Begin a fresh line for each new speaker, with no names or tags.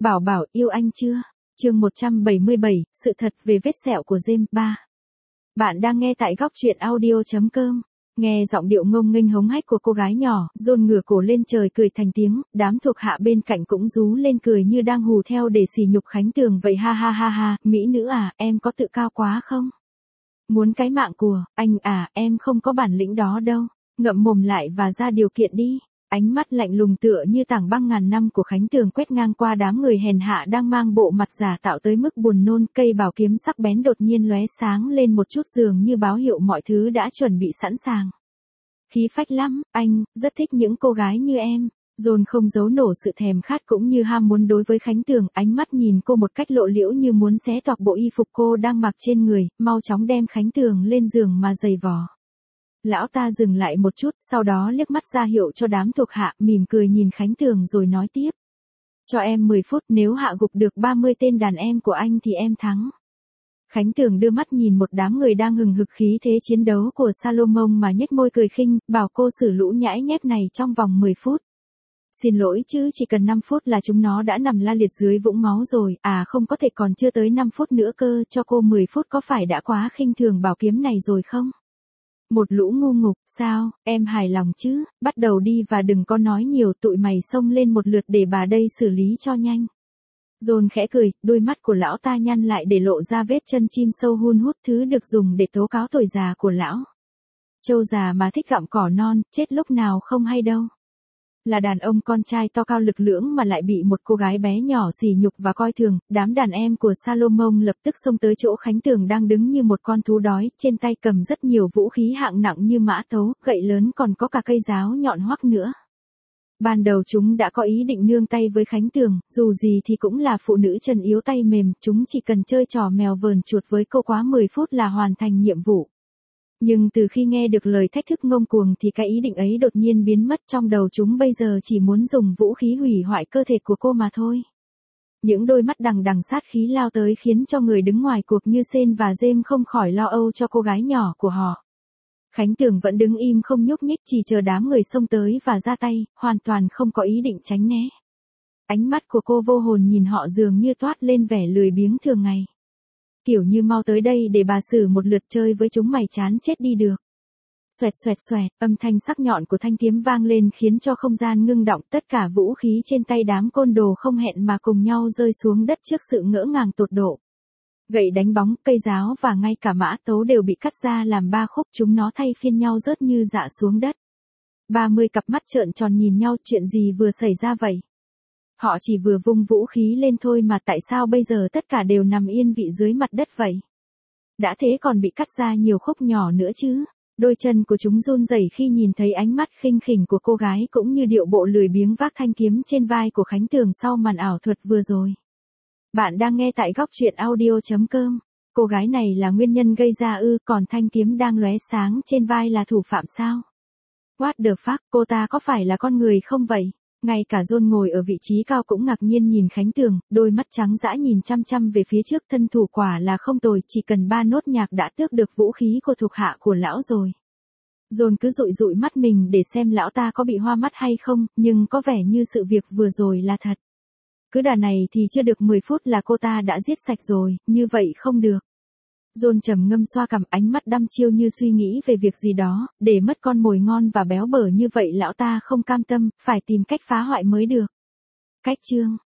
Bảo Bảo yêu anh chưa? Chương 177, sự thật về vết sẹo của James 3. Bạn đang nghe tại góc truyện audio.com. Nghe giọng điệu ngông nghênh hống hách của cô gái nhỏ, John ngửa cổ lên trời cười thành tiếng, đám thuộc hạ bên cạnh cũng rú lên cười như đang hù theo để sỉ nhục Khánh Tường vậy. Ha ha ha ha, mỹ nữ à, em có tự cao quá không? Muốn cái mạng của anh à, em không có bản lĩnh đó đâu. Ngậm mồm lại và ra điều kiện đi. Ánh mắt lạnh lùng tựa như tảng băng ngàn năm của Khánh Tường quét ngang qua đám người hèn hạ đang mang bộ mặt giả tạo tới mức buồn nôn. Cây bảo kiếm sắc bén đột nhiên lóe sáng lên một chút, dường như báo hiệu mọi thứ đã chuẩn bị sẵn sàng. Khí phách lắm, anh rất thích những cô gái như em. John không giấu nổi sự thèm khát cũng như ham muốn đối với Khánh Tường, ánh mắt nhìn cô một cách lộ liễu như muốn xé toạc bộ y phục cô đang mặc trên người, mau chóng đem Khánh Tường lên giường mà giày vò. Lão ta dừng lại một chút, sau đó liếc mắt ra hiệu cho đám thuộc hạ, mỉm cười nhìn Khánh Tường rồi nói tiếp. Cho em 10 phút, nếu hạ gục được 30 tên đàn em của anh thì em thắng. Khánh Tường đưa mắt nhìn một đám người đang hừng hực khí thế chiến đấu của Salomon mà nhếch môi cười khinh, bảo cô xử lũ nhãi nhép này trong vòng 10 phút. Xin lỗi chứ, chỉ cần 5 phút là chúng nó đã nằm la liệt dưới vũng máu rồi. À không, có thể còn chưa tới 5 phút nữa cơ, cho cô 10 phút có phải đã quá khinh thường bảo kiếm này rồi không? Một lũ ngu ngục, sao, em hài lòng chứ, bắt đầu đi và đừng có nói nhiều, tụi mày xông lên một lượt để bà đây xử lý cho nhanh. John khẽ cười, đôi mắt của lão ta nhăn lại để lộ ra vết chân chim sâu hun hút, thứ được dùng để tố cáo tuổi già của lão. Trâu già mà thích gặm cỏ non, chết lúc nào không hay đâu. Là đàn ông con trai to cao lực lưỡng mà lại bị một cô gái bé nhỏ sỉ nhục và coi thường, đám đàn em của Salomon lập tức xông tới chỗ Khánh Tường đang đứng như một con thú đói, trên tay cầm rất nhiều vũ khí hạng nặng như mã tấu, gậy lớn, còn có cả cây giáo nhọn hoắt nữa. Ban đầu chúng đã có ý định nương tay với Khánh Tường, dù gì thì cũng là phụ nữ chân yếu tay mềm, chúng chỉ cần chơi trò mèo vờn chuột với cô quá 10 phút là hoàn thành nhiệm vụ. Nhưng từ khi nghe được lời thách thức ngông cuồng thì cái ý định ấy đột nhiên biến mất, trong đầu chúng bây giờ chỉ muốn dùng vũ khí hủy hoại cơ thể của cô mà thôi. Những đôi mắt đằng đằng sát khí lao tới khiến cho người đứng ngoài cuộc như Sen và James không khỏi lo âu cho cô gái nhỏ của họ. Khánh Tường vẫn đứng im không nhúc nhích, chỉ chờ đám người xông tới và ra tay, hoàn toàn không có ý định tránh né. Ánh mắt của cô vô hồn nhìn họ, dường như toát lên vẻ lười biếng thường ngày. Kiểu như mau tới đây để bà xử một lượt, chơi với chúng mày chán chết đi được. Xoẹt xoẹt xoẹt, âm thanh sắc nhọn của thanh kiếm vang lên khiến cho không gian ngưng động, tất cả vũ khí trên tay đám côn đồ không hẹn mà cùng nhau rơi xuống đất trước sự ngỡ ngàng tột độ. Gậy đánh bóng, cây giáo và ngay cả mã tấu đều bị cắt ra làm 3 khúc, chúng nó thay phiên nhau rớt như rạ xuống đất. 30 cặp mắt trợn tròn nhìn nhau, chuyện gì vừa xảy ra vậy? Họ chỉ vừa vung vũ khí lên thôi mà tại sao bây giờ tất cả đều nằm yên vị dưới mặt đất vậy? Đã thế còn bị cắt ra nhiều khúc nhỏ nữa chứ. Đôi chân của chúng run rẩy khi nhìn thấy ánh mắt khinh khỉnh của cô gái cũng như điệu bộ lười biếng vác thanh kiếm trên vai của Khánh Tường sau màn ảo thuật vừa rồi. Bạn đang nghe tại góc truyện audio.com. Cô gái này là nguyên nhân gây ra ư, còn thanh kiếm đang lóe sáng trên vai là thủ phạm sao? What the fuck, cô ta có phải là con người không vậy? Ngay cả John ngồi ở vị trí cao cũng ngạc nhiên nhìn Khánh Tường, đôi mắt trắng dã nhìn chăm chăm về phía trước, thân thủ quả là không tồi, chỉ cần 3 nốt nhạc đã tước được vũ khí của thuộc hạ của lão rồi. John cứ dụi dụi mắt mình để xem lão ta có bị hoa mắt hay không, nhưng có vẻ như sự việc vừa rồi là thật. Cứ đà này thì chưa được 10 phút là cô ta đã giết sạch rồi, như vậy không được. John trầm ngâm xoa cằm, ánh mắt đăm chiêu như suy nghĩ về việc gì đó, để mất con mồi ngon và béo bở như vậy lão ta không cam tâm, phải tìm cách phá hoại mới được. Cách chương